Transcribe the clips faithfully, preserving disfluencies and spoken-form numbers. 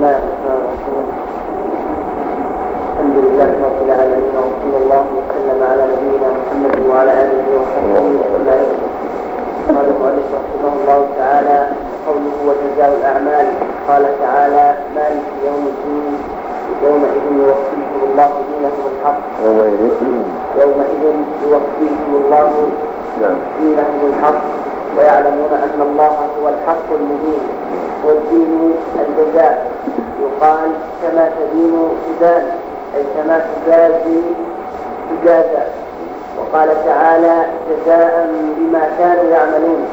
الله الرحمن الرحيم. الحمد لله رب العالمين وصلى الله وسلم على نبينا محمد وعلى اله وصحبه وسلم. قال المؤلف رحمه الله تعالى: قوله وجزاء الاعمال. قال تعالى: مالك يوم الدين يومئذ يوفيهم الله دينهم الحق يومئذ يوفيهم الله دينهم الحق ويعلمون أن الله هو الحق المبين. والدين الجزاء، يقال كما تدين تدان، أي كما تجازي تجازى. وقال تعالى: جزاء بما كانوا يعملون.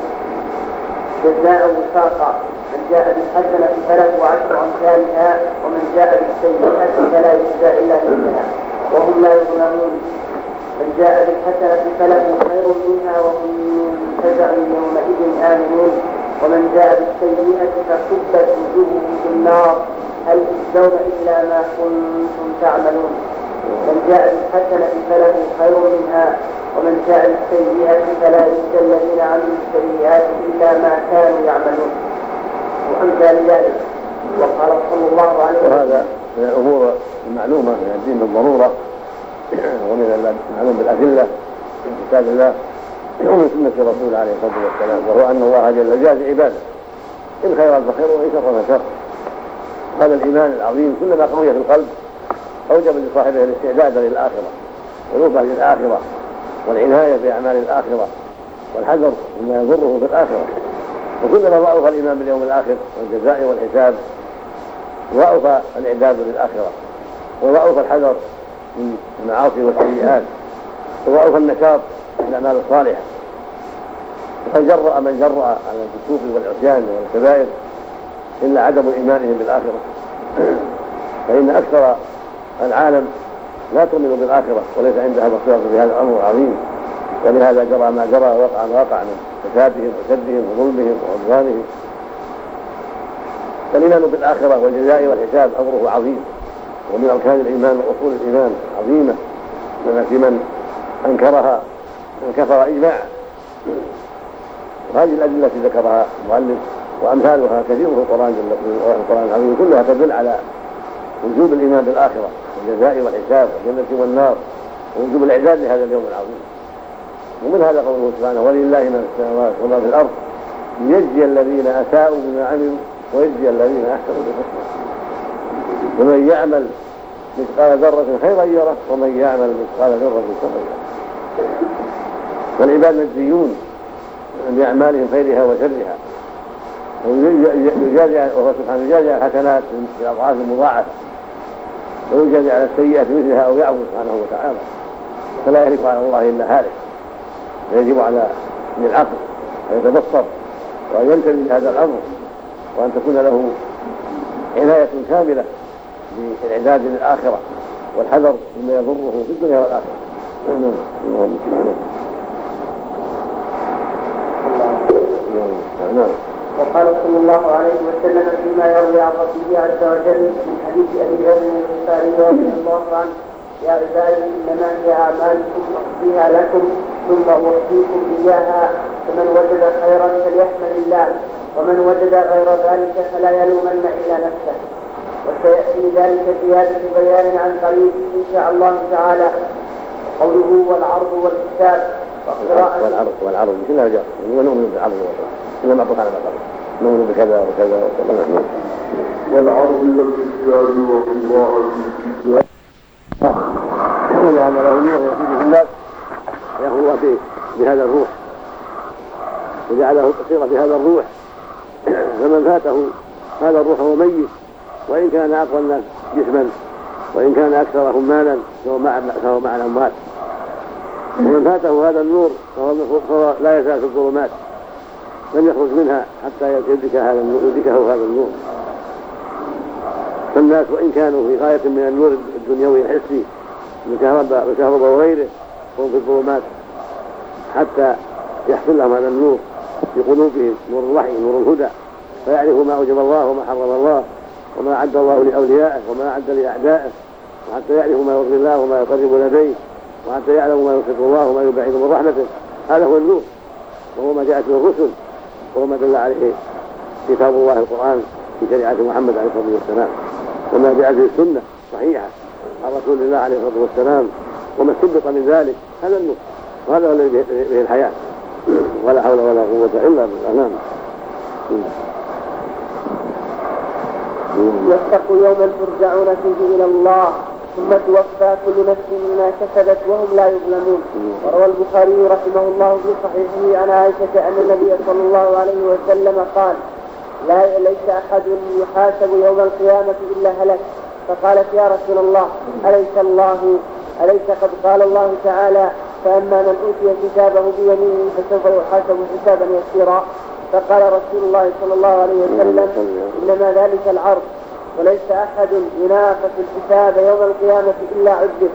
جزاء وفاقا، من جاء بالحسنة فله عشر أمثالها ومن جاء بالسيئة فلا يجزى إلا مثلها وهم لا يظلمون. من جاء بالحسنة فله خير منها وهم من فزع يومئذ آمنون. ومن جاء بالسيئة فكبت وجوههم في النار هل تجزون إلا ما كنتم تعملون. من جاء بالحسنة فله خير منها ومن جاء بالسيئة فلا يجزى الذين عملوا السيئات إلا ما كانوا يعملون وأمثال ذلك. وقال صلى الله عليه وسلم: وهذا من الأمور المعلومة من الدين بالضرورة ومن المعلوم بالأدلة من كتاب الله ومن سنة الرسول عليه الصلاة والسلام، وهو أن الله جل جلاله عباده إن خيرا فخير وإن شرا فشر. هذا الإيمان العظيم كلما قوي في القلب أوجب لصاحبه الاستعداد للآخرة والوفاء للآخرة والعناية بأعمال الآخرة والحذر مما يضره في الآخرة. وكلما ضعف الإيمان باليوم الآخر والجزاء والحساب ضعف الإعداد للآخرة وضعف الحذر من المعاصي والسيئات وضعف النشاط في الأعمال الصالحة. وقد جرأ من جرأ على الفسوق والعصيان والكبائر إلا عدم إيمانهم بالآخرة، فإن أكثر العالم لا تؤمن بالآخرة وليس عندها بصيرة في هذا الأمر العظيم، ولهذا جرى ما جرى ووقع ما وقع من فسادهم وشدهم وظلمهم وعدوانهم. فالإيمان بالآخرة والجزاء والحساب أمره عظيم، ومن أركان الإيمان وأصول الإيمان عظيمة، لما في من أنكرها من كفر إجماعا. وهذه الأدلة التي ذكرها المؤلف وأمثالها كثير في القرآن القرآن العظيم كلها تدل على وجوب الإيمان بالآخرة والجزاء والحساب والجنة والنار ووجوب الإعداد لهذا اليوم العظيم. ومن هذا قوله سبحانه: ولله ما في السماوات وما في الأرض ليجزي الذين أساءوا بما عملوا ويجزي الذين أحسنوا بالحسنى. ومن يعمل مثقال ذرة خيرا يره ومن يعمل مثقال ذرة شرا يره. والعباد مجزيون بأعمالهم خيرها وشرها، وهو سبحانه يجازي على الحسنات بأضعاف مضاعفة ويجازي على السيئة مثلها أو يعفو سبحانه وتعالى، فلا يهلك على الله إلا هالك. فيجب على من العقل أن يتبصر وأن ينتبه لهذا الأمر، وأن تكون له عناية كاملة بالإعداد للآخرة والحذر مما يضره في الدنيا والآخرة. نعم. وقال صلى الله عليه وسلم فيما يروي عن ربه عز وجل من حديث أبي ذر الغفاري رضي الله عنه: يا عبادي إنما هي أعمالكم أخفيها لكم ثم أوفيكم إياها، فمن وجد خيرا فليحمد الله ومن وجد غير ذلك فلا يلومن إلا نفسه. وسيأتي ذلك زيادة بيان عن قريب إن شاء الله تعالى. قوله والعرض والحساب وقراءة والعرض والعرض كلها جاء ونؤمن بالعرض والحساب إلا ما بقى على بقى نؤمن بكذا وكذا وكذا. والعرض والحساب وقراءة لأن له نور يسير في الناس يأخذ الله به بهذا الروح وجعله قصيرا بهذا الروح، فمن فاته هذا الروح هو ميت وإن كان أقوى الناس جسما وإن كان أكثرهم مالا فهو مع الأموات. ومن فاته هذا النور فهو لا يزال في الظلمات لم يخرج منها حتى يدركه هذا النور يدركه هذا النور. فالناس وإن كانوا في غاية من النور الدنيوي الحسي بالكهرباء وغيره هم في الظلمات حتى يحصل لهم هذا النور في قلوبهم، نور الوحي نور الهدى، فيعرفوا ما أوجب الله وما حرم الله وما أعد الله لأوليائه وما أعد لأعدائه، وحتى يعرفوا ما يرضي الله وما يقرب لديه، وحتى يعلموا ما يسخط الله وما يبعد من رحمته. هذا هو النور، وهو ما جاءت به الرسل وهو ما دل عليه كتاب الله القرآن في شريعة محمد عليه الصلاة والسلام، وما جاء في السنة صحيحة عن رسول الله عليه الصلاة والسلام، وما استنبط من ذلك هذا النور، وهذا هو الذي به الحياة، ولا حول ولا قوة إلا بالله. نعم. واتقوا يوما ترجعون فيه إلى الله ثم توفى كل نفس ما كسبت وهم لا يظلمون. وروى البخاري رحمه الله في صحيحه عن عائشة أن النبي صلى الله عليه وسلم قال: لا ليس أحد يحاسب يوم القيامة إلا هلك. فقالت: يا رسول الله أليس الله أليس قد قال الله تعالى: فأما من أوتي كتابه بيمينه فسوف يحاسب حسابا يسيرا. فقال رسول الله صلى الله عليه وسلم: إنما ذلك العرض، وليس أحد يناقش الحساب يوم القيامة إلا عذب.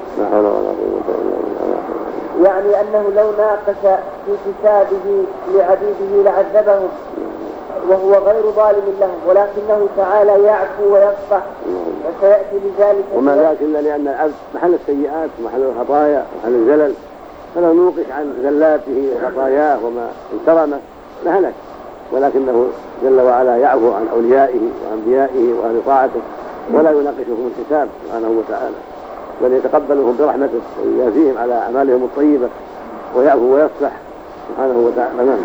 يعني أنه لو ناقش في حسابه لعبيده لعذبهم، وهو غير ظالم لهم، ولكنه تعالى يعفو ويصفح، وسيأتي بذلك. وما ذاك إلا لأن العبد محل السيئات ومحل الخطايا ومحل الزلل، فلو نوقش عن زلاته وخطاياه وما انكرمه لهلك، ولكنه جل وعلا يعفو عن أوليائه وأنبيائه وأهل طاعته، ولا يناقشهم الحساب سبحانه وتعالى، بل يتقبلهم برحمته ويجازيهم على أعمالهم الطيبة، ويعفو ويصفح سبحانه وتعالى.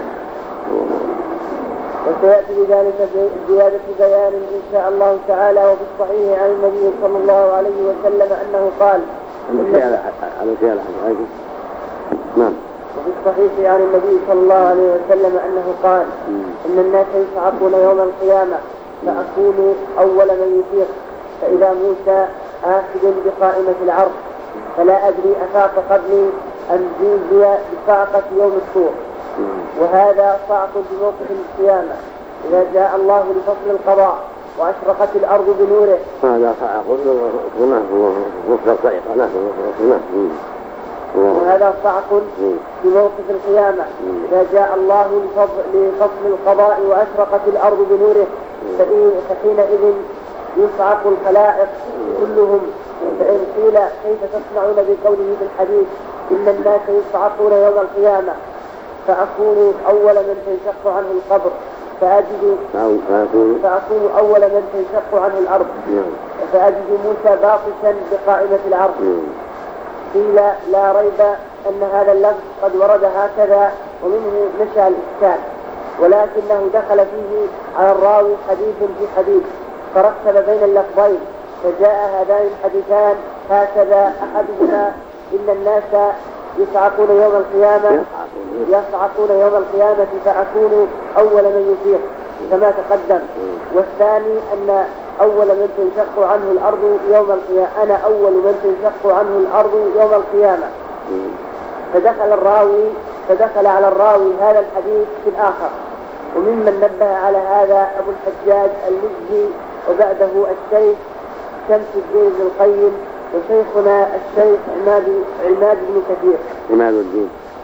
وسيأتي بذلك زيادة بيان إن شاء الله تعالى. وفي الصحيح عن النبي صلى الله عليه وسلم أنه قال: نعم. وفي الصحيح عن النبي صلى الله عليه وسلم أنه قال: إن الناس يصعقون يوم القيامة فأكون أول من يفيق، فإذا موسى آخذ بقائمة العرض، فلا أدري أفاق قبلي أم جوزي بصعقة يوم الطور. وهذا صعق بموقف القيامة إذا جاء الله لفصل القضاء وأشرقت الأرض بنوره. هذا صعق وهذا صعق بموقف القيامة إذا جاء الله لفصل القضاء وأشرقت الأرض بنوره، فحينئذ يصعق الخلائق كلهم. فإن قيل: كيف تصنعون بقوله في الحديث إن الناس يصعقون يوم القيامة، فأكون أول من تنشق عنه القبر، فأجد فأكون أول من تنشق عنه الأرض، فأجد موسى باطشا بقائمة العرض. قيل: لا ريب أن هذا اللفظ قد ورد هكذا، ومنه نشأ الإشكال، ولكنه دخل فيه على الراوي حديث في حديث، فرتب بين اللفظين، فجاء هذان الحديثان هكذا: أحدهما إن الناس يصعقون يوم القيامة يصعقون يوم القيامة فأكون أول من يفيق كما تقدم، والثاني أن أول من تنشق عنه الأرض يوم القيامة أنا أول من تنشق عنه الأرض يوم القيامة. فدخل الراوي فدخل على الراوي هذا الحديث في الآخر. وممن نبه على هذا أبو الحجاج المزي، وبعده الشيخ شمس الدين بن القيم، وشيخنا الشيخ عماد عماد بن كثير عماد الدين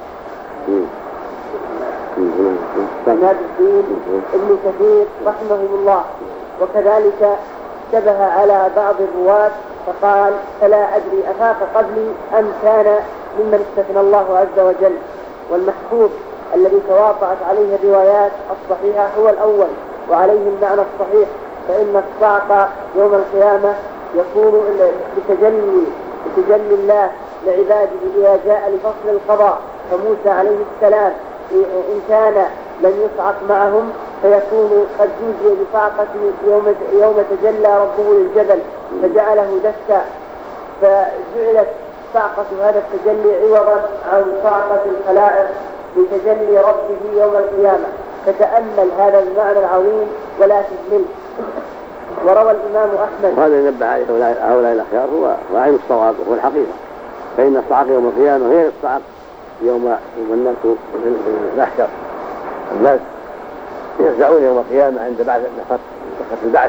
عماد الدين ابن كثير رحمه الله. وكذلك شبه على بعض الرواة فقال: فلا أدري أفاق قبلي أم كان ممن استثنى الله عز وجل. والمحفوظ الذي تواطأت عليه الروايات الصحيحة هو الأول، وعليه المعنى الصحيح، فإن الصعق يوم القيامة يكون بتجلي بتجلي الله لعباده إذا جاء لفصل القضاء. فموسى عليه السلام إن كان لم يصعق معهم فيكون قد جوزي بصعقته يوم, يوم تجلى ربه للجبل فجعله دكا، فجعلت صعقة هذا التجلي عوضا عن صعقة الخلائق بتجلي ربه يوم القيامة. فتأمل هذا المعنى العظيم ولا تجمل. وروى الإمام أحمد. وهذا ينبه عليه هؤلاء الأخيار هو عين الصواب وهو الحقيقة، فإن الصعق يوم القيامة غير الصعق يوم الناس يحشر. الناس يفزعون يوم القيامة عند بعث نفخة البعث.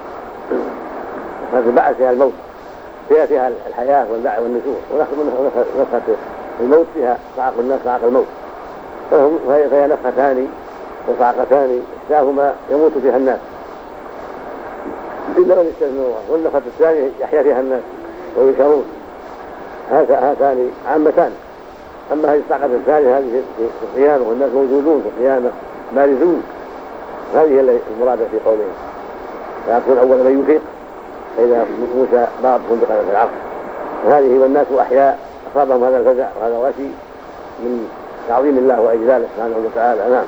نفخة البعث فيها الموت، فيها فيها الحياة والبعث والنشور، ونفخة الموت فيها صعق الناس صعق الموت، فهي نفختان وصعقتان إحداهما يموت فيها الناس إلا من يستثنون، والنفخة الثانية يحيا فيها الناس ويشعرون. هاتان عامتان. أما هذه الصعقة الثانية هذه في القيامة والناس موجودون في القيامة بارزون، هذه المرادة في قوله فيكون أول من يفيق فإذا موسى ضربهم بقدر العرش. وهذه والناس أحياء أصابهم هذا الفزع وهذا الغشي من تعظيم الله وإجلاله سبحانه وتعالى. نعم.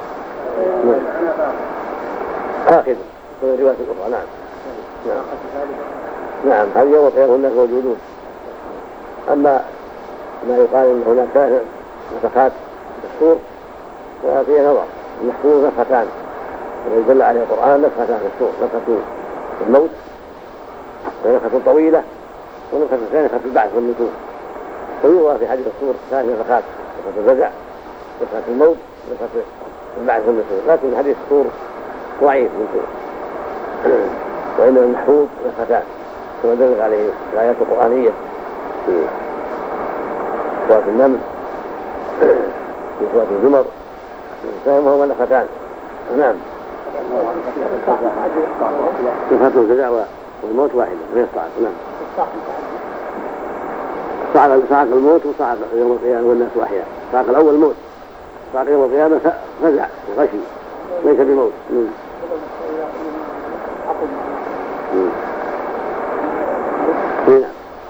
آخذ من الرواية الأخرى. نعم. نعم. نعم. هذه يوم القيامة الناس موجودون. أما ما يقال أن هناك نفخات الصور ففيها نظر. المحصور نفختان ويدل عليه القرآن نفختان في الصور، نفخة الموت ونفخة طويلة ونفخة ثانية نفخة البعث والنشور. فيروى في حديث الصور ثلاث نفخات: نفخة الفزع، نفخة الموت، نفخة البعث والنشور. لكن حديث الصور ضعيف من صور، وإن المحفوظ نفختان كما دل عليه الآيات القرآنية في سورة النمل في سورة الزمر فهما نفختان. نعم. نفخة الفزع والموت واحدة غير صعق. نعم. صعق صعق الموت وصعق يوم القيامة والناس أحياء. صعق الأول موت، صعق يوم القيامة فزع وغشي ليس بموت. نعم. نعم.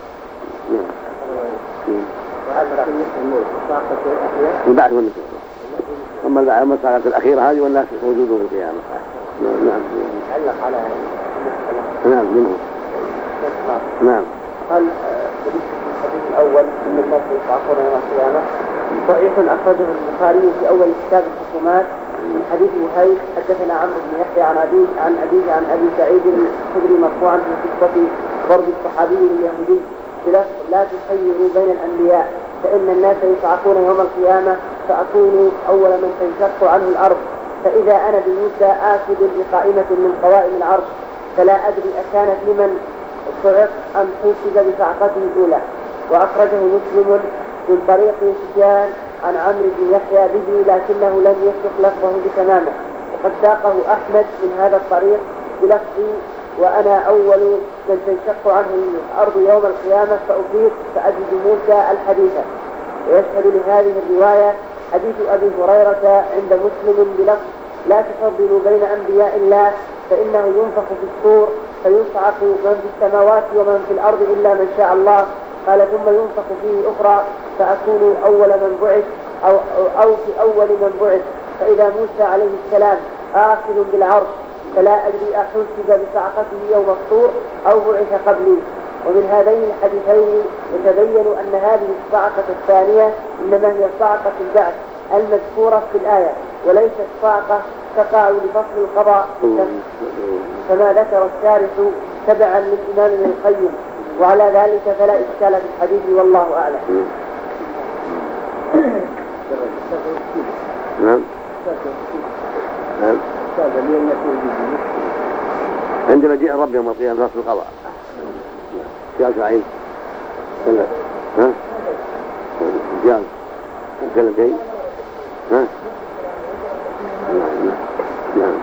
البعث والنشور. أما المسألة الأخيرة هذه والناس موجودون في القيامة. نعم. علق على نعم منه. نعم. قال الحديث الأول من الناس يصعقون يوم القيامة صحيح أخرجه البخاري في أول كتاب الحكومات من حديث وهيب حدثنا عمرو بن يحيى عن أبيه عن أبيه عن أبي سعيد الخدري مرفوعا في قصة ضرب الصحابي اليهودي بلفظ: لا تخيروا بين الأنبياء فإن الناس يصعقون يوم القيامة فأكون أول من تنشق عنه الأرض، فإذا أنا بموسى آخذ بقائمة من قوائم العرش فلا أدري أكانت لمن صعق أم حوسب بصعقته الأولى. وأخرجه مسلم من طريق سفيان عن عمرو بن يحيى به لكنه لم يسبق لفظه بتمامه، وقد ساقه أحمد من هذا الطريق بلفظ: وأنا أول من تنشق عنه الأرض يوم القيامة فأفيق فأجد موسى الحديث. ويشهد لهذه الرواية حديث أبي هريرة عند مسلم بلفظ: لا تفضلوا بين أنبياء الله فإنه ينفخ في الصور فيصعق من في السماوات ومن في الأرض إلا من شاء الله. قال: ثم ينفخ فيه أخرى فأكون أول من بعث أو, أو في أول من بعث، فإذا موسى عليه السلام آخذ بالعرش فلا أدري أحسب بصعقته يوم الصور أو بعث قبلي. ومن هذين الحديثين يتبين أن هذه الصعقة الثانية إنما هي صعقة البعث المذكورة في الآية، وليست صعقة تقع لفصل القضاء كما ذكر الشارح تبعا للإمام ابن القيم، وعلى ذلك فلا إشكال في الحديث والله أعلم. نعم. نعم. عندما جاء الرب يوم القيامة فصل القضاء جاء سعيد كلا ها جاء كلا شيء ها نعم نعم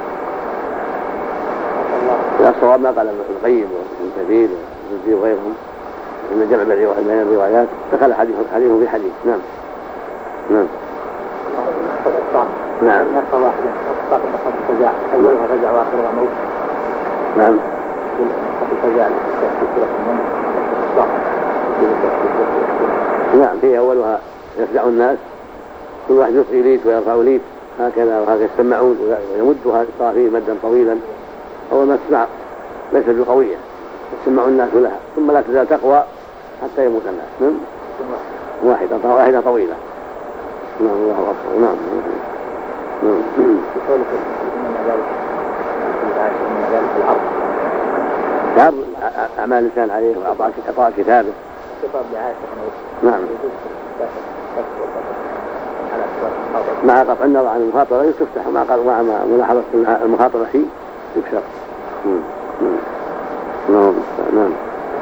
الصواب ما قال ابن القيم وابن كثير وابن وغيرهم ان جمع بين الروايات دخل حديث حديث في حديث. نعم نعم نعم نعم نعم في أولها يفزع الناس كل واحد يلقي ليت ويرفع ليت هكذا وهكذا يستمعون ويمدها الطافيه مدا طويلا. أول ما تسمع ليست بقوية يسمع الناس لها ثم لا تزال تقوى حتى يموت الناس. نعم واحدة واحدة طويلة. نعم الله أكبر. نعم نعم تعرض أعمال الإنسان عليه وإعطاء كتابه. نعم مع قطع النظر عن المخاطرة يستفتح مع ملاحظة المخاطرة فيه يكسر. نعم نعم.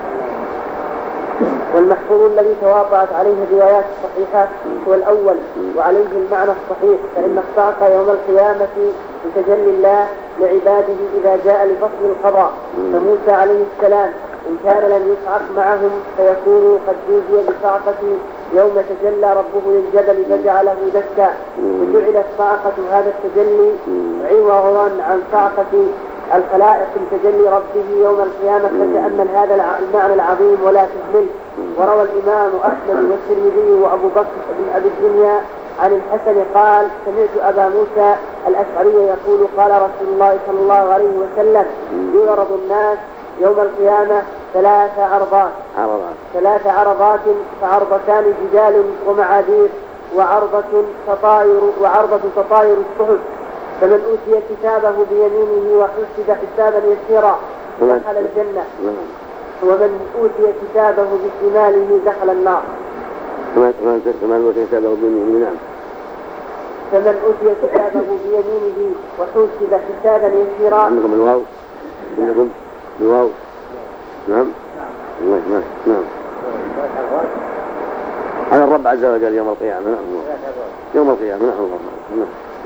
والمحفوظ الذي تواطأت عليه الروايات الصحيحة هو الأول وعليه المعنى الصحيح، فإن الصعق يوم القيامة بتجلي الله لعباده إذا جاء لفصل القضاء. فموسى عليه السلام إن كان لم يصعق معهم فيكون قد جوزي بصعقة يوم تجلى ربه للجبل فجعله دكا، وجعلت صعقة هذا التجلي عوضا عن صعقة الخلائق لتجلي ربه يوم القيامة، فتأمل هذا المعنى العظيم ولا تهمله. وروى الإمام أحمد والترمذي وأبو بكر بن أبي الدنيا عن الحسن قال: سمعت أبا موسى الأشعري يقول: قال رسول الله صلى الله عليه وسلم: يعرض الناس يوم القيامة ثلاث عرضات ثلاث عرضات فعرضتان جدال ومعاذير، وعرضة تطاير وعرضة تطاير الصحف، فمن أوتي كتابه بيمينه وحسب حسابا يسيرا دخل الجنة، ومن أوتي كتابه بشماله دخل النار. فمن أوتي كتابه بيمينه نعم فمن أوتي كتابه بيمينه وحسب حسابا يسيرا. عندكم الواو عندكم الواو نعم نعم نعم على الرب عز وجل يوم القيامة. نعم يوم القيامة. نعم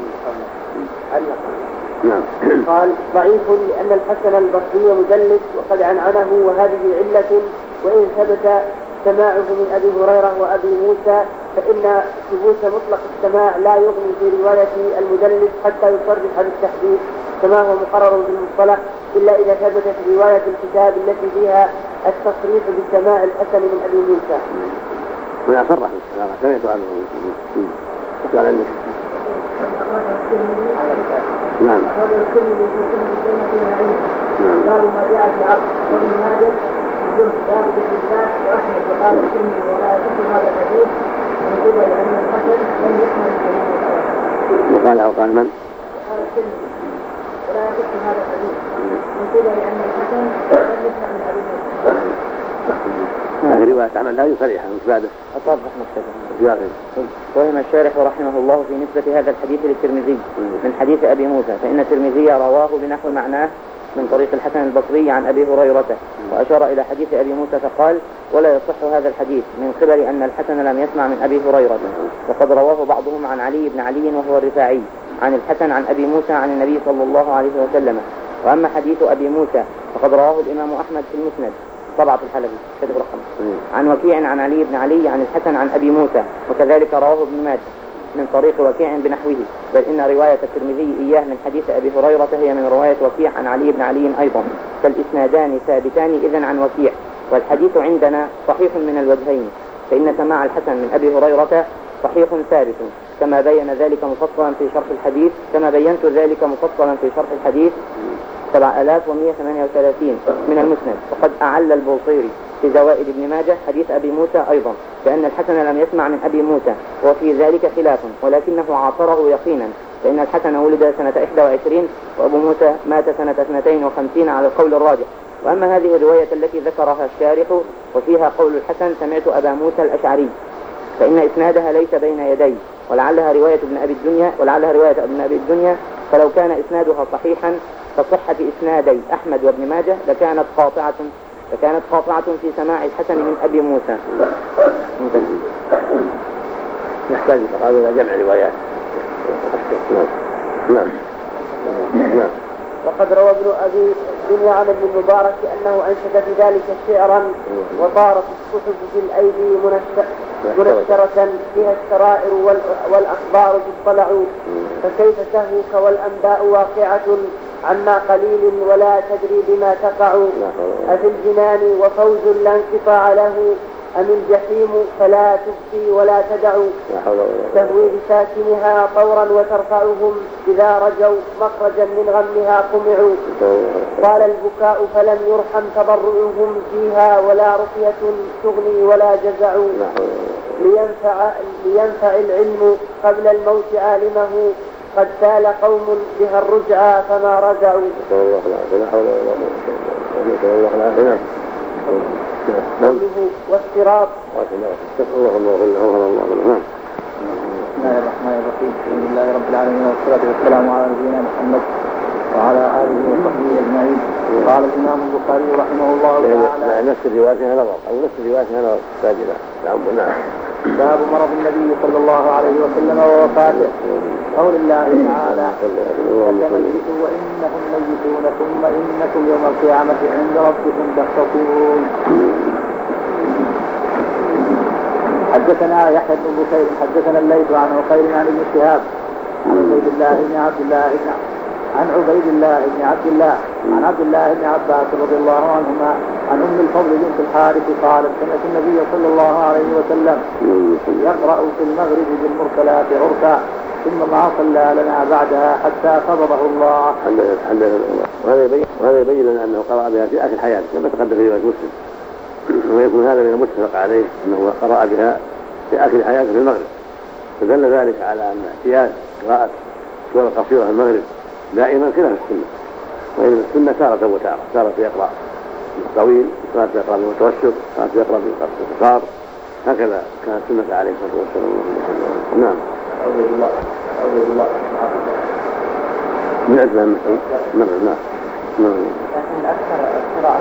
نعم. قال: ضعيف لأن الحسن البصري مدلس وقد عنعنه، وهذه علة، وإن ثبت سماعه من أبي هريرة وأبي موسى فإن ثبوت مطلق السماع لا يغني في رواية المدلس حتى يصرح بالتحديث كما هو مقرر بالمصطلح، إلا إذا ثبتت رواية الكتاب التي فيها التصريح بسماع الحسن من أبي موسى. ولا صرح بالسماع سمعت عنه. نعم. قالوا ما جاء في العقل وابن ماجه الجمع ثابت في الذات واحمد وقال الترمذي ولا يصح هذا الحديث من قبل ان الحسن لم يحمل الحديث. وقال او قال من؟ قال الترمذي ولا يصح هذا الحديث من قبل ان الحسن لم يحمل الحديث. هذه رواية عمل لا يصريحها مش بعده. أطرح مكتبه. وهم الشارح رحمه الله في نسبة هذا الحديث للترمذي من حديث أبي موسى، فإن الترمذي رواه بنحو معناه من طريق الحسن البصري عن أبي هريرة، وأشار إلى حديث أبي موسى فقال: ولا يصح هذا الحديث من قبل أن الحسن لم يسمع من أبي هريرة. وقد رواه بعضهم عن علي بن علي وهو الرفاعي عن الحسن عن أبي موسى عن النبي صلى الله عليه وسلم. وأما حديث أبي موسى فقد رواه الإمام أحمد في المسند طبعة الحلبي كتب رقم عن وكيع عن علي بن علي عن الحسن عن أبي موسى، وكذلك رواه ابن ماجه من طريق وكيع بنحوه، بل إن رواية الترمذي إياه من حديث أبي هريرة هي من رواية وكيع عن علي بن علي أيضا، فالإسنادان ثابتان إذن عن وكيع. والحديث عندنا صحيح من الوجهين، فإن سماع الحسن من أبي هريرة صحيح ثابت كما بين ذلك مفصلا في شرح الحديث كما بينت ذلك مفصلا في شرح الحديث سبعة آلاف ومئة وثمانية وثلاثين من المسند. وقد أعل البوصيري في زوائد ابن ماجه حديث أبي موسى أيضا لأن الحسن لم يسمع من أبي موسى، وفي ذلك خلاف ولكنه عاصره يقينا، لأن الحسن ولد سنة إحدى وعشرين وأبو موسى مات سنة اثنتين وخمسين على القول الراجح. وأما هذه الرواية التي ذكرها الشارح وفيها قول الحسن سمعت أبا موسى الأشعري فإن إسنادها ليس بين يدي، ولعلها رواية ابن أبي الدنيا ولعلها رواية ابن أبي الدنيا فلو كان إسنادها صحيحا كصحة إسنادي أحمد وابن ماجه لكانت قاطعة لكانت قاطعة في سماع الحسن من أبي موسى. نحتاج إلى جمع روايات. نعم نعم. وقد روى ابن أبي الدنيا عن ابن المبارك أنه أنشد في ذلك شعرا: وطارت الصحف بالأيدي منشرة فيها السرائر والأخبار تطلع، فكيف تهوك والأنباء واقعة عما قليل ولا تدري بما تقع، أفي الجنان وفوز لا انقطاع له أم الجحيم فلا تبقي ولا تدع، تهوي بساكنها طورا وترفعهم إذا رجوا مخرجا من غمها قمعوا، قال البكاء فلم يرحم تضرعهم فيها ولا رقية تغني ولا جزع، لينفع, لينفع العلم قبل الموت عالمه قد سال قوم بها الرجعى فما رجعوا. قوله والصراط. بسم الله الرحمن الرحيم، الحمد لله رب العالمين والصلاة والسلام على نبينا محمد وعلى آله وصحبه أجمعين. قال الإمام البخاري رحمه الله تعالى: نفس الرواية نظر أو نفس الرواية نظر ساجدة. نعم. باب مرض النبي صلى الله عليه وسلم ووفاته. قول الله تعالى: فميتوا وإنهم ميتون ثم إنكم يوم القيامة عند ربكم تختصمون. حدثنا يحيى بن بكير حدثنا الليث عن عقيل عن ابن شهاب عن عبد الله بن عبد الله عن عبيد الله بن عبد الله عن عبد الله بن عباس رضي الله عنهما عن ام الفضل بنت الحارث قالت سمعت النبي صلى الله عليه وسلم يقرأ في المغرب بالمرسلات عرفا ثم ما صلى لنا بعدها حتى قبضه الله. وهذا يبين وهذا يبين لنا انه قرأ بها في اخر حياته كما تقدم في رواية مسلم، ويكون هذا من المتفق عليه انه قرأ بها في اخر حياته في المغرب، فدل ذلك على ان اعتياد قراءة سورة قصيرة في المغرب دائما خلاف السنة، وإن السنة تارة وتارة، تارة يقرأ بالطويل، تارة يقرأ بالمتوسط، تارة يقرأ بالقصار، هكذا كانت السنة عليه الصلاة والسلام. نعم. أعوذ بالله أعوذ بالله من أجل أن نعم نعم نعم. لكن أكثر القراءة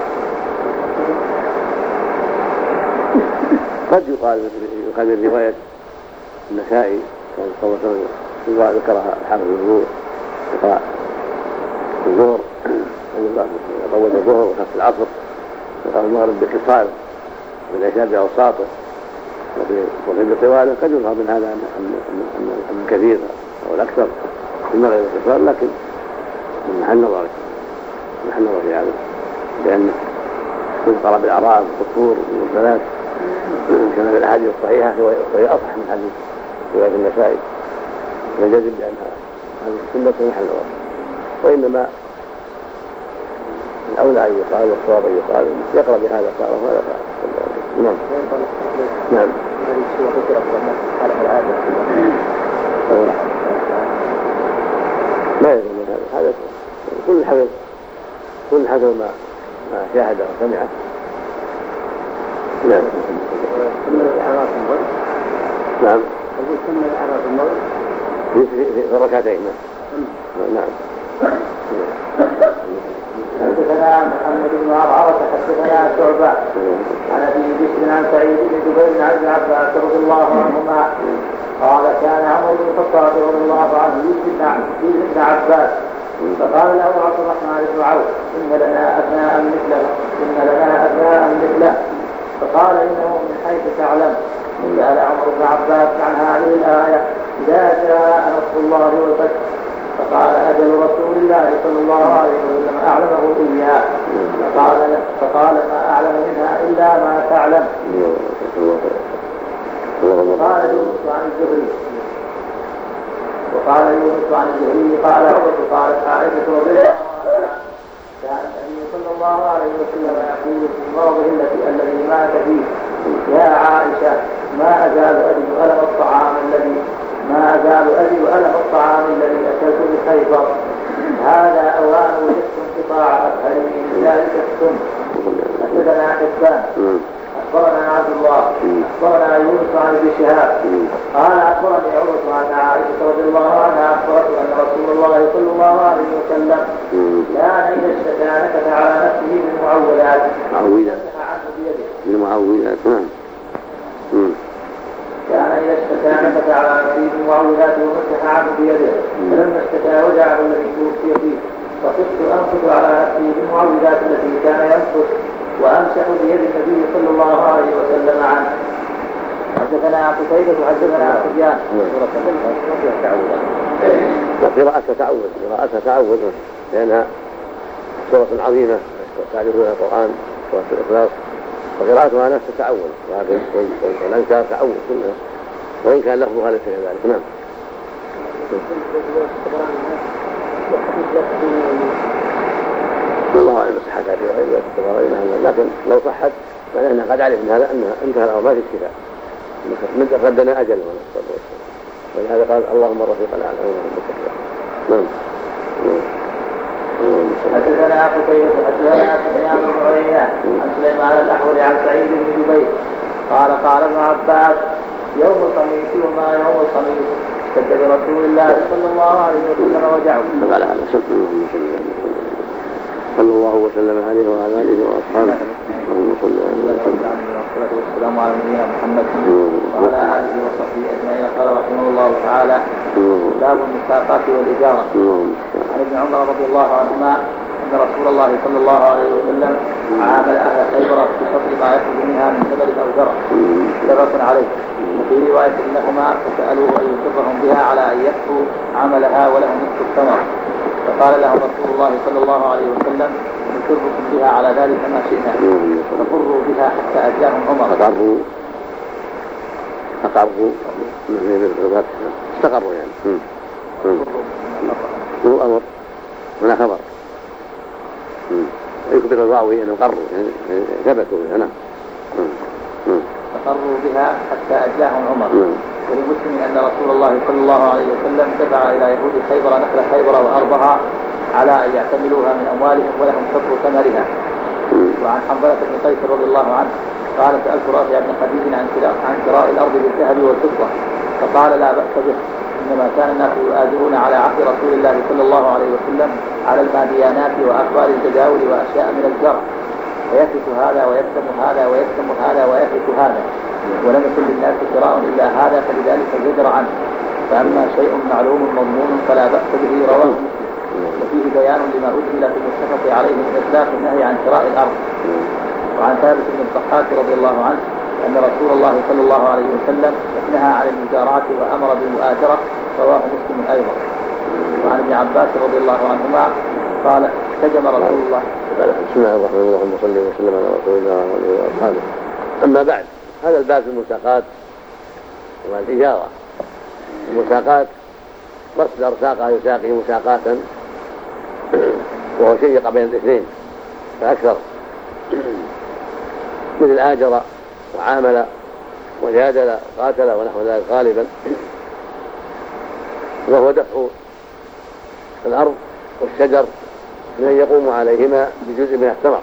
قد يقال يقال من رواية النسائي كان صلى الله عليه وسلم ذكرها الحافظ الوضوء يقرأ الظهر يطول الظهر وخف العصر يقرأ المغرب بقصار والعشاء بأوساطه وفي بطواله. قد يظهر من هذا أن الكثير أو الأكثر في المغرب بقصار، لكن من محل نظر محل نظر في هذا، لأن يقرأ بالأعراض والقصور والمرسلات كما في الأحاديث الصحيحة وهي أصح من حديث رواية النسائي، فيجب بأنها هذه السنة محل نظر، وإنما الأولى أن يقال والصواب أن يقال يقرأ بهذا قال وهذا قال. نعم نعم. ما يدري من هذا هذا كل حفظ كل حفظ ما ما شاهد وسمعه. نعم. نعم. أقول سنة الأعراض المغرب في في ركعتين. نعم. حدثنا محمد بن عرعرة حدثنا شعبة عن ابي بشر عن سعيد بن جبير عن ابن عباس رضي الله عنهما قال كان عمر بن الخطاب رضي الله عنه يجلس ابن عباس فقال له عبد الرحمن بن عوف ان لنا ابناء مثله ان لنا ابناء مثله فقال انه من حيث تعلم. سأل عمر بن عباس عن هذه الآية إذا جاء نصر الله والفتح فقال أجل رسول الله صلى الله عليه وسلم أعلمه إياه فقال, فقال ما أعلم منها إلا ما تعلم. وقال يونس عن الزهري وقال يونس عن الزهري قال عمر قالت عائشة رضي الله عنها كان النبي صلى الله عليه وسلم يقول في مرضه الذي مات فيه يا عائشة ما أزال أجد ألم الطعام الذي ما أزال أجد ألم الطعام الذي أكلت بخيبر هذا أوان وجدت انقطاع أسهل من ذلك السم. حدثنا حبان أخبرنا عبد الله أخبرنا يونس عن ابن شهاب قال أخبرني عروة عن عائشة رضي الله عنها أخبرته أن رسول الله صلى الله عليه وسلم كان إذا اشتكى نكت على نفسه بالمعوذات عنه بيده المعوذات. نعم. كان إذا اشتكى نكت على نفسه بالمعوذات ومسح عنه بيده فلما اشتكى وجعه الذي توفي فيه فقفت أنفث على نفسه بالمعوذات التي كان ينفث وأمسح بيد النبي صلى الله عليه وسلم عنه. حدثنا قتيبة حدثنا سفيان قراءة تعوذ قراءة تعوذ لأنها سورة عظيمة تعرفونها القرآن سورة الإخلاص وقراءتها نفس التعوذ والأنكار تعوذ كلها وإن كان لفظها ليس كذلك. نعم. الله أعلم صحت هذه الرواية لكن لو صحت فإننا قد علمنا هذا أنها انتهى الأمر ما في اشتكاء من تقدنا أجل ولهذا قال اللهم الرفيق الأعلى. نعم. حدثنا قتيبة حدثنا سفيان بن عيينة عن سليمان الأحول عن سعيد بن جبير قال قال ابن عباس يوم الخميس وما يوم الخميس اشتد برسول الله صلى الله عليه وسلم وجعه. فقال هذا صلى الله وسلم عليه وعلى آله وأصحابه. اللهم صل والصلاة والسلام على نبينا محمد وعلى آله وصحبه أجمعين. قال رحمه الله تعالى باب المساقات والإجارة. عن ابن عمر رضي الله عنهما أن رسول الله صلى الله عليه وسلم عامل أهل خيبر في شطر ما يخرج منها من ثمر أو زرع متفق عليه. وفي رواية لهما فسألوه أن يقرهم بها على أن يكفوا عملها ولهم نصف الثمر. فقال لهم رسول الله صلى الله عليه وسلم نقركم بها على ذلك ما شئنا فقروا بها حتى أتاهم عمر. أقروا أقروا استقروا يعني هو أمر هنا خبر يخبر الراوي أنه قروا يعني ثبتوا هنا فقروا بها حتى أجلاهم عمر. ولمسلم أن رسول الله صلى الله عليه وسلم دفع إلى يهود خيبر نخل خيبر وأرضها على أن يعتملوها من أموالهم ولهم شطر ثمرها. وعن حنظلة بن قيس رضي الله عنه قال سألت رافع بن خديج عن شراء الأرض بالذهب والفضة فقال لا بأس به إنما كان الناس يؤاجرون على عهد رسول الله صلى الله عليه وسلم على الماديانات وأخبار التداول وأشياء من الزرع فيثبت هذا ويكتم هذا ويكتم هذا ويثبت هذا ولم يكن للناس شراء إلا هذا فلذلك زجر عنه. فأما شيء معلوم مضمون فلا بأس به رواه مسلم. وفيه بيان لما أجمل في المتفق عليه من إطلاق النهي عن شراء الأرض. وعن ثابت بن الضحاك رضي الله عنه أن رسول الله صلى الله عليه وسلم نهى عن المجارات وأمر بالمؤاجرة رواه مسلم أيضا. وعن ابن عباس رضي الله عنهما قال احتجم رسول الله. بسم الله الرحمن الرحيم اللهم صل وسلم على رسول الله وعلى أصحابه. أما بعد هذا الباب في المساقات والإجارة. المساقات مصدر ساقة يساقي مساقاة وهو شيق بين الاثنين فأكثر مثل آجر وعامل وجادل وقاتل ونحو ذلك غالبا وهو دفع الأرض والشجر من يقوم عليهما بجزء من الثمر.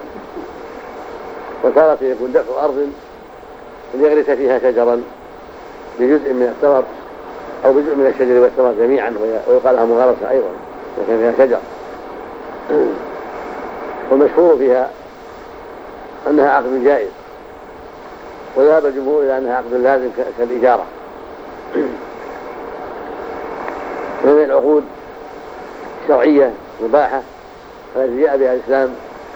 وتارة يكون دفع أرض ليغرس فيها شجرا بجزء من الثمر أو بجزء من الشجر والثمر جميعا ويقال لها مغارسة أيضا وكان فيها شجر. والمشهور فيها أنها عقد جائز وذهب الجمهور إلى أنها عقد لازم كالإجارة. وهي العقود الشرعية مباحة التي جاء بها الإسلام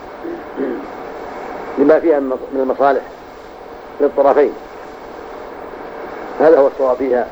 لما فيها من المصالح للطرفين. هذا هو الصواب فيها.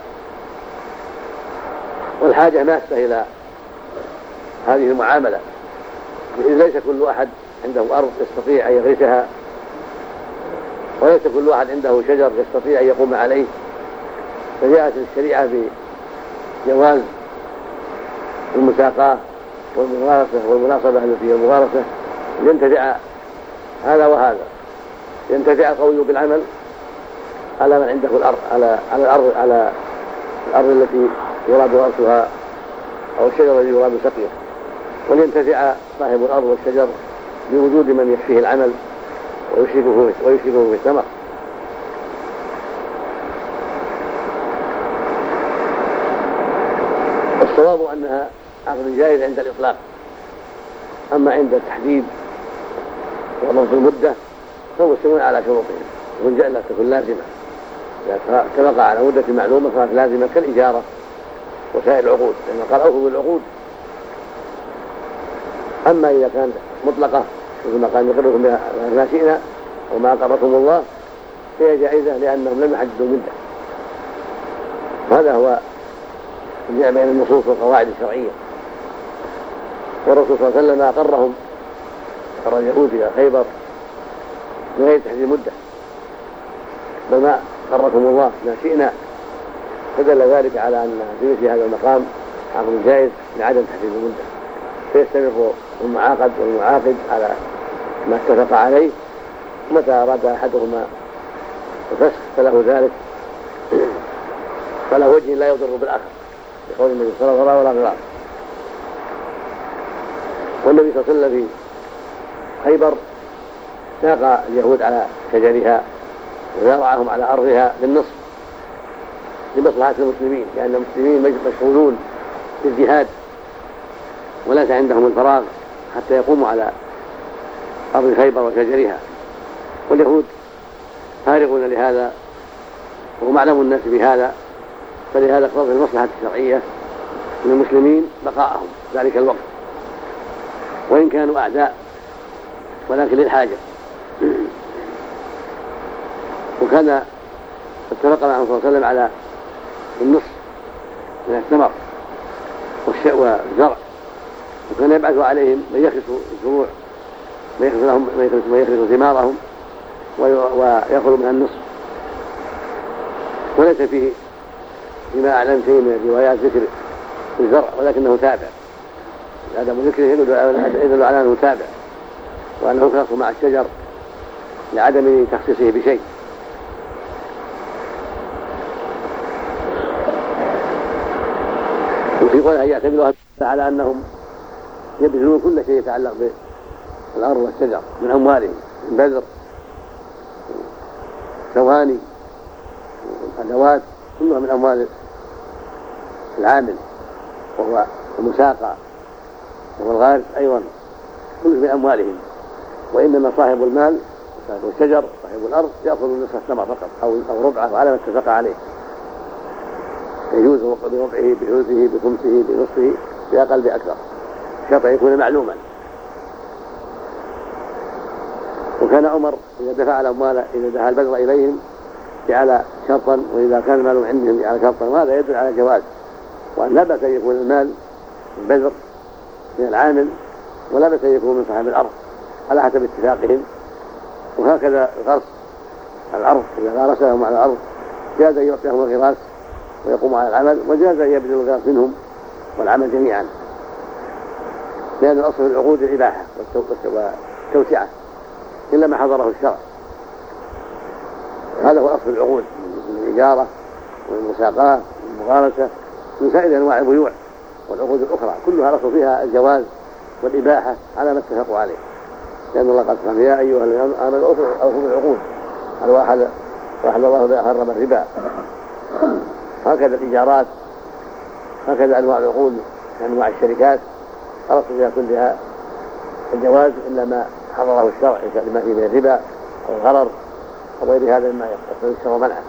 والحاجة ماسة إلى هذه المعاملة إذ ليس كل أحد عنده أرض يستطيع أن يغرسها وليس كل واحد عنده شجر يستطيع أن يقوم عليه. فجاءت الشريعة بجواز المساقاة والمغارسة والمناصبة التي هي المغارسة ينتفع هذا وهذا. ينتفع القوي بالعمل على من عنده الأرض على على الأرض على الأرض التي يراد رأسها أو الشجر الذي يراد سقيه. ولينتفع صاحب الأرض والشجر بوجود من يكفيه العمل ويشركه ويشركه في الثمر. الصواب أنها عقد جائز عند الإطلاق. أما عند التحديد ولفظ المدة فالمسلمون على شروطهم وإن جاء لا تكون لازمة إذا اتفق على مدة معلومة فكانت لازمة كالإجارة وسائر العقود لأن قال أوفوا بالعقود. أما إذا كانت مطلقة مثل ما قال نقركم ما شئنا وما أقركم الله فهي جائزة لأنهم لم يحددوا مدة. هذا هو الجمع بين النصوص والقواعد الشرعية. والرسول صلى الله عليه وسلم أقرهم أقر اليهود إلى خيبر من غير تحديد مدة بل ما أقركم الله ما شئنا. فدل ذلك على أن في مثل هذا المقام عقد جائز لعدم تحديد المدة فيستمر المعاقد والمعاقد على ما اتفق عليه. متى أراد أحدهما الفسخ فله ذلك فلا وجه لا يضر بالآخر بقول النبي صلى الله عليه وسلم ولا غرار. والنبي صلى الله عليه وسلم في خيبر ساق اليهود على شجرها وزرعهم على أرضها للنصف لمصلحة المسلمين لأن المسلمين مشغولون بالجهاد وليس عندهم الفراغ حتى يقوموا على أرض خيبر وشجرها. واليهود فارغون لهذا وهم أعلم الناس بهذا فلهذا اقتضت المصلحة الشرعية من المسلمين بقاءهم ذلك الوقت وإن كانوا أعداء ولكن للحاجة. وكان اتفق مع صلى الله عليه وسلم على النصف من الثمر والزرع وكان يبعث عليهم من يخرس الزروع ويخرس لهم ويخرس ثمارهم ويأخذ منها النصف. وليس فيه فيما أعلم شيء من الروايات ذكر الزرع، ولكنه تابع. عدم ذكره يدل على أنه تابع وأنه يخلق مع الشجر لعدم تخصيصه بشيء. وفي قولها يعتبرها على أنهم يبذلون كل شيء يتعلق بالأرض والشجر من أموالهم، من بذر ثواني والأدوات كلها من أموال العامل، وهو المساقى وهو الغارس أيضا كله من أموالهم. وإنما صاحب المال صاحب الشجر صاحب الأرض يأخذ نصف الثمر فقط أو أو ربعه على ما اتفق عليه، يجوز بربعه بثلثه بخمسه بنصفه بأقل بأكثر، شرط يكون معلوما. وكان عمر إذا دفع الأموال إذا دفع البذر إليهم جعل شرطا، وإذا كان المال عندهم جعل شرطا، وهذا يدل على جواز وأن لا بأس أن يكون المال البذر من العامل ولا بأس أن يكون من صاحب الأرض على حسب اتفاقهم. وهكذا غرس الأرض إذا غرسهم على الأرض جاز أن يعطيهم الغراس ويقوم على العمل، وجاز أن يبذل الغراس منهم والعمل جميعا، لأن الأصل في العقود الإباحة والتوسعة إلا ما حضره الشرع. هذا هو أصل العقود من الإجارة والمساقاة والمغارسة من سائر أنواع البيوع والعقود الأخرى كلها الأصل فيها الجواز والإباحة على ما اتفقوا عليه، لأن الله قد قال يا أيها الذين آمنوا أوفوا بالعقود الواحد وأحل الله بها حرم الربا. هكذا الإيجارات هكذا أنواع العقود أنواع الشركات الأصل فيها كلها الجواز إلا ما حضره الشرع لما فيه من الربا أو الغرر أو غير هذا مما يقتضي الشرع منعه.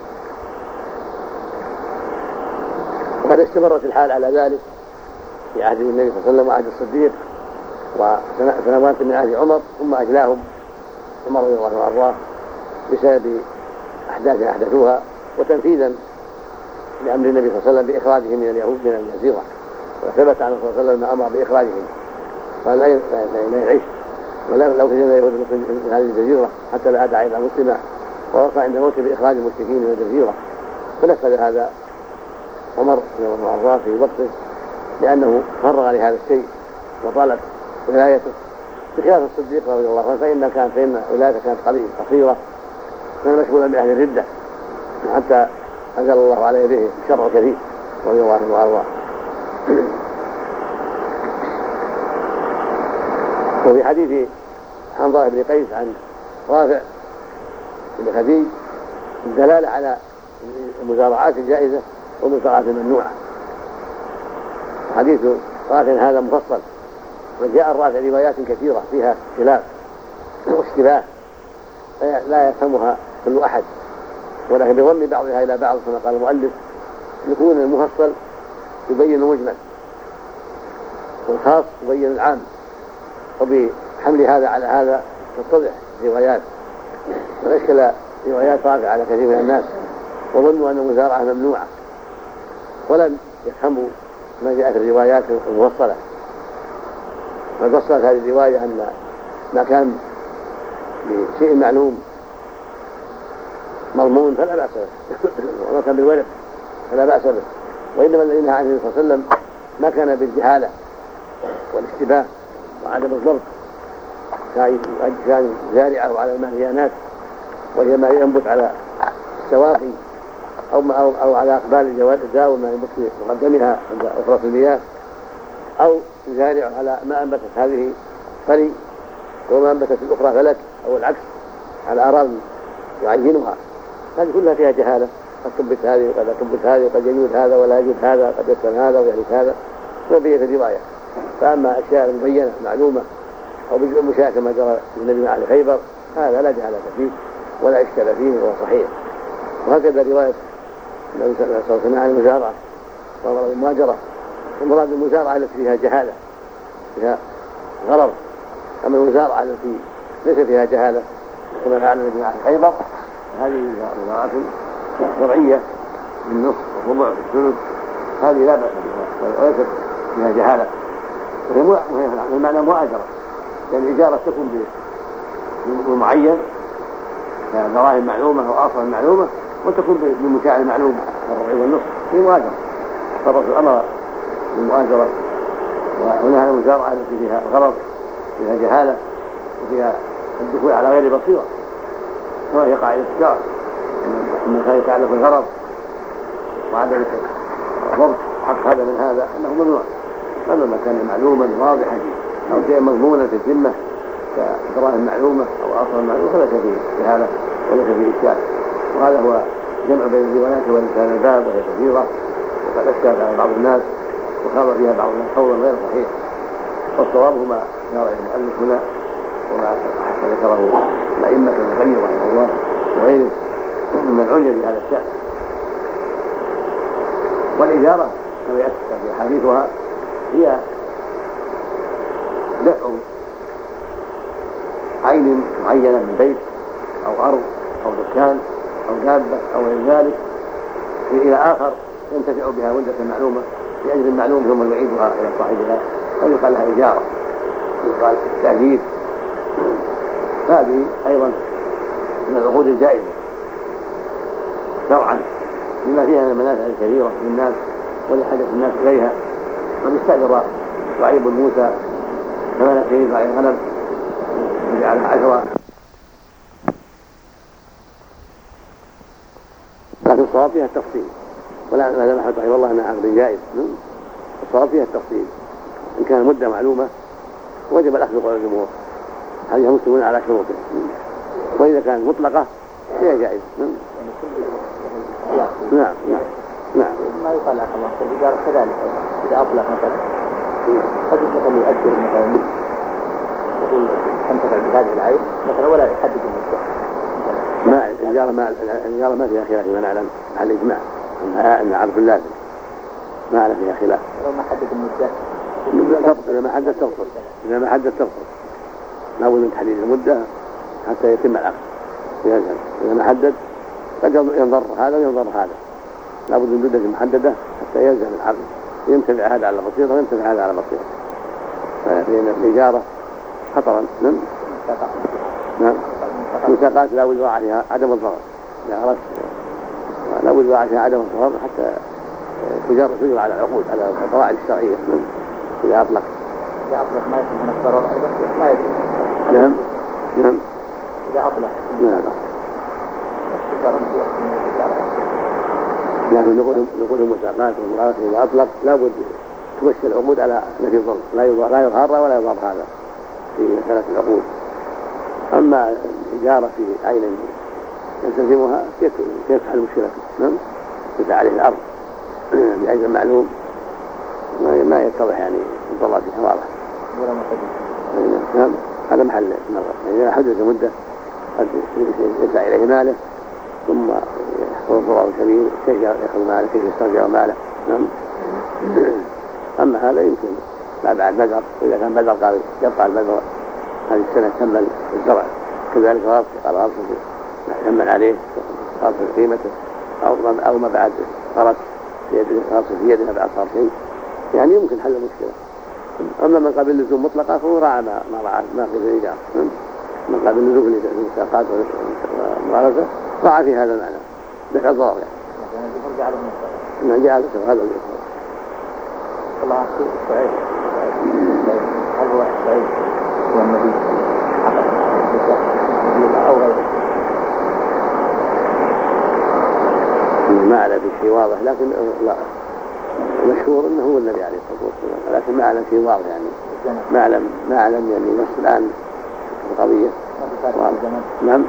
وقد استمرت الحال على ذلك في عهد النبي صلى الله عليه وسلم وعهد الصديق وسنوات من عهد عمر، ثم أجلاهم عمر رضي الله عنه وأرضاه بسبب أحداث أحدثوها وتنفيذا لأمر النبي صلى الله عليه وسلم بإخراجهم من اليهود من الجزيرة. وثبت عنه صلى الله عليه وسلم أمر بإخراجهم قال لا يعيش ولا لو تجد اليهود من هذه الجزيرة حتى لا أدعى إلى مسلمة، ووقع عند موته بإخراج المشركين من الجزيرة. فنفذ هذا عمر رضي الله عنه وأرضاه في وقته لأنه فرغ لهذا الشيء وطالت ولايته، بخلاف الصديق رضي الله عنه فإن كانت فإن ولايته كانت قليلة قصيرة، كان مشغولا بأهل الردة حتى أنزل الله على يديه شر كثير رضي الله عنه وأرضاه. وفي حديث حنظلة بن قيس عن رافع بن خديج الدلالة على المزارعات الجائزة والمزارعات الممنوعة. حديث رافع هذا مفصل، وجاء الرافع روايات كثيرة فيها اختلاف واشتباه لا يفهمها كل أحد، ولكن بضم بعضها إلى بعض كما قال المؤلف يكون المفصل يبين المجمل والخاص يبين العام، وبحمل هذا على هذا تتضح روايات. وأشكل روايات رافع على كثير من الناس وظنوا أن المزارعة ممنوعة ولم يفهموا ما جاء في الروايات المفصلة. فوصلت هذه الرواية أن ما كان بشيء معلوم مضمون فلا بأس به، وما كان بالورق فلا بأس به. وإنما الذي نهى عنه النبي صلى الله عليه وسلم ما كان بالجهالة والاشتباه وعدم الضبط، كان زارعه على المهيانات وهي ما ينبت على السواقي أو, أو, أو على أقبال الجوال ما ينبت في مقدمها عند أخرى المياه، أو يزارع على ما أنبتت هذه قري وما أنبتت الأخرى فلك أو العكس على أراضي يعينها. هذه كلها فيها جهالة، قد تنبت هذه وقد تنبت هذه وقد يجود هذا ولا يجود هذا، قد يسكن هذا ويعرف هذا، وبه في الرواية. فأما أشياء مبينة معلومة أو بجزء مشاة كما جرى النبي مع أهل خيبر هذا لا جهالة فيه ولا إشكال فيه وهو صحيح. وهكذا رواية النبي صلى الله عليه وسلم عن المزارعة ومرض المهاجرة، ومراد المزارعة التي فيها جهالة فيها غرر، أما المزارعة التي ليس فيها جهالة كما فعل النبي مع أهل خيبر هذه مزارعة شرعية بالنصف والربع والثلث، هذه لا بأس بها وليست فيها جهالة المعنى مؤاجرة، لأن الإجارة تكون بمعين دراهم معلومة أو أصل معلومة، وتكون بمتاع المعلوم الربع والنصف في مؤاجرة. فالرسول أمر بالمؤاجرة، ونهى المزارعة التي فيها غرض، فيها جهالة، وفيها الدخول على غير بصيرة، وهي قاعدة الشرع أن ما يتعلق بالغرض وعدم ضبط حق هذا من هذا أنه ممنوع. أما ما كان معلوما واضحا أو شيء مضمونا في الذمة كدراهم معلومة أو أصل معلومة فليس فيه جهالة وليس فيه إشكال. وهذا هو جمع بين الديوانات والإنسان الباب، وهي كثيرة وقد أشكلت على بعض الناس وخاض فيها بعض الناس قولا غير صحيح. والصواب هو ما رأى المؤلف هنا وما حتى ذكره الأئمة كالمغني رحمه الله وغيره من عني بهذا الشأن. والإجارة كما يأتي في حديثها هي دفع عين معينة من بيت أو أرض أو دكان أو دابة أو غير ذلك إلى آخر ينتفع بها مدة معلومة لأجل المعلوم ثم يعيدها إلى صاحبها فيقال لها إجارة، يقال تأجير. هذه أيضا من العقود الجائزة شرعا لما فيها من المنافع الكثيرة للناس ولحاجة الناس إليها. قد استأجر شعيب بن موسى ثمان سنين راعي الغنم وجعلها عشرة، لكن الصواب فيها التفصيل، ولا هذا محمد رحمه الله انها عقد جائز. الصواب فيها التفصيل، ان كان مدة معلومة وجب الاخذ بقول الجمهور، هذه مسلمون على شروطه، واذا كانت مطلقة فيها جائز. نعم نعم نعم. ما يقال لك الله في الإجارة كذلك إذا أطلق مثلا قد مثلا يؤجر مثلا يقول تنتفع بهذه العين مثلا ولا يحدد المدة. ما الإجارة ما الإجارة ما فيها خلاف، ما نعلم على الإجماع أن عرف اللازم ما على فيها خلاف. لو ما حدد المدة إذا ما حدد تفصل إذا ما حدد تفصل لا بد من تحديد المدة حتى يتم العقد يزال. إذا ما حدد قد ينظر هذا وينظر هذا، لا بد من مدة محددة حتى يلزم العقد، ينتفع هذا على بصيرة وينتفع هذا على بصيرة. فإن الإجارة خطرا. نعم نعم. المساقات لا بد عليها عدم الضرر، إذا أردت لا بد عليها عدم الضرر حتى تجر تجر على العقود على القواعد الشرعية. إذا أطلق إذا أطلق ما يكون من الضرر ما يكون. نعم نعم. إذا أطلق نعم. لكن نقول نقول المساقات والمرأة إذا أطلق لا بد تمشي العقود على نفي الظلم، لا يضار لا يظهر ولا يضار هذا في مسألة العقود. أما الإجارة في عين يلتزمها كيف حل مشكلته؟ نعم. يدفع عليه الأرض بأجل معلوم ما يتضح يعني الضرر فيها واضح. ولا محدد. نعم. هذا محل نظر، يعني إذا حدث مدة قد يدفع إليه ماله ثم يحصل ضرر كبير، كيف يأخذ ماله، كيف يسترجع ماله. نعم. أما هذا يمكن لا بعد بدر، وإذا كان بدر قال يبقى البدر هذه السنة تمن الزرع، كذلك غرس قال غرس تمن عليه غرس قيمته أو أو ما بعد غرس في يده غرس في يده بعد صار شيء، يعني يمكن حل المشكلة. أما من قبل لزوم مطلقة فهو راعى ما ما راعى ما في الإيجار، من قبل لزوم المساقات والمغارسة راعى في هذا المعنى دفع الضرر يعني. يعني جعله هذا الجهر. الله أكبر. سعيد هل هو سعيد هو النبي أو غيره؟ ما أعلم بشيء واضح، لكن لا مشهور أنه هو النبي عليه الصلاة والسلام، لكن ما أعلم شيء واضح يعني. ما أعلم ما أعلم يعني نفس الآن القضية. نعم.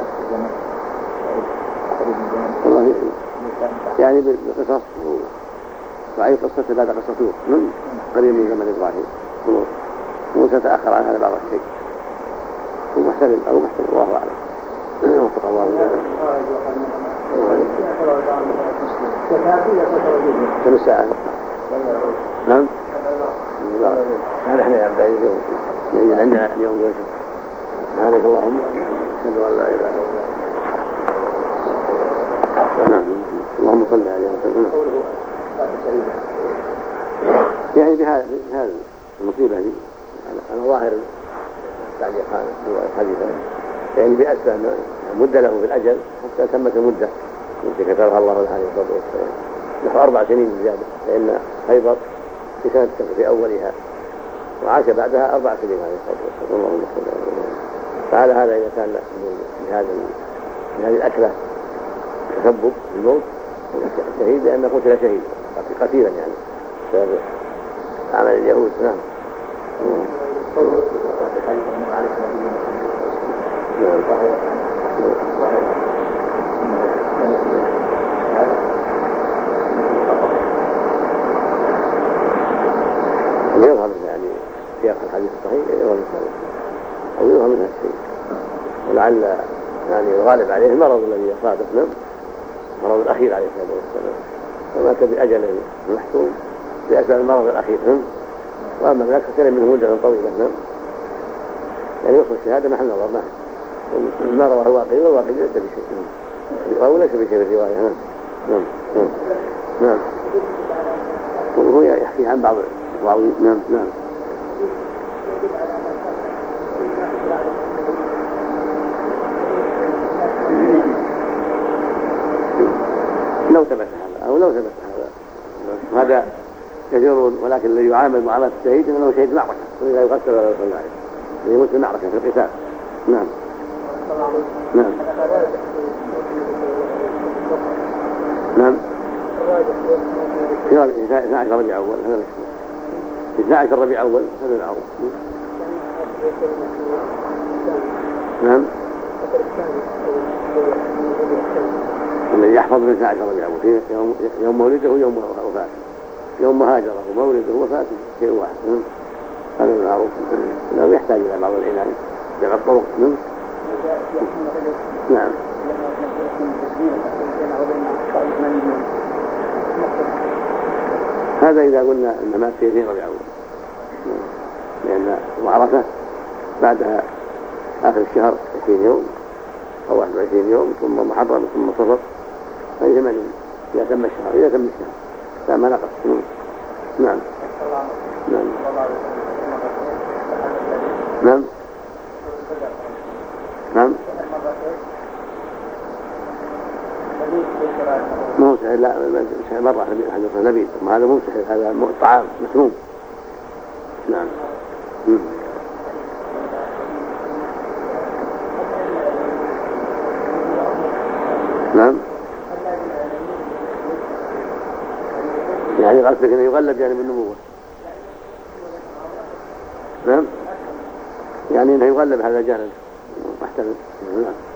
والله يعني بقصص وأي قصة بعد قصة نوح قريب من زمن إبراهيم. موسى تأخر عن هذا بعض الشيء، هو محتمل أو محتمل الله أعلم. وفق الله كم الساعة؟ نعم. نحن يا بعيد اليوم عندنا اليوم يوسف. سبحانك اللهم أشهد أن لا إله إلا أنت. نعم. اللهم صل عليه وسلم. يعني بهذا هذا المصيبة دي أنا ظاهر التعليق هذا الحديث يعني بأسفل أن مدة له بالأجل حتى تمت المدة التي كتبها الله عليه الصلاة والسلام نحو أربع سنين زيادة، لأن خيبر في سنة في أولها وعاش بعدها أربع سنين عليه الصلاة والسلام. اللهم صل على محمد. فعلى هذا إذا كان بهذا بهذه الأكلة تسبب الموت شهيد لأنه قتل شهيد قتيلا يعني بسبب عمل اليهود. نعم. يظهر يعني سياق الحديث الصحيح يظهر منها أو يظهر منها الشيء، ولعل يعني الغالب عليه المرض الذي أصابه نعم المرض الأخير عليه الصلاة والسلام، فمات بأجل محتوم بأسباب المرض الأخير نعم. وأما ذاك كان منه مدة طويلة نعم يعني يوصل الشهادة محل نظر نعم. ما رواه الواقعي والواقعي ليس بشيء نعم، وليس بشيء في الرواية نعم نعم نعم نعم. وهو يحكي عن بعض الراوي نعم نعم. لو ثبت هذا أو لو ثبت هذا هذا كثير، ولكن الذي يعامل معاملة الشهيد أنه شهيد معركة وإذا يقتل ولا يصلى عليه يموت في المعركة في القتال. نعم نعم نعم. في اثني عشر ربيع أول هذا الاسم اثني عشر ربيع أول هذا العرض. نعم. الذي يحفظ من اثني عشر ربيع أول في يوم, يوم مولده ويوم وفاته، يوم هاجره ومولده ووفاته شيء واحد. هذا المعروف انه يحتاج الى بعض العناية جمع الطرق. نعم. هذا إذا قلنا أن مات في اثنين ربيع أول، لأن المعركة بعدها آخر الشهر عشرين يوم أو واحد وعشرين يوم ثم محرم ثم صفر أي ثمانين إذا تم الشهر إذا تم الشهر فما نقص. نعم نعم نعم نعم. ما هو سحر، لا مرة حديث نبيل، هذا مو سحر، هذا طعام مسموم. نعم. مم. نعم. يعني قصدك انه يغلب يعني بالنبوة. نعم. يعني انه يغلب هذا الجانب محتمل. نعم.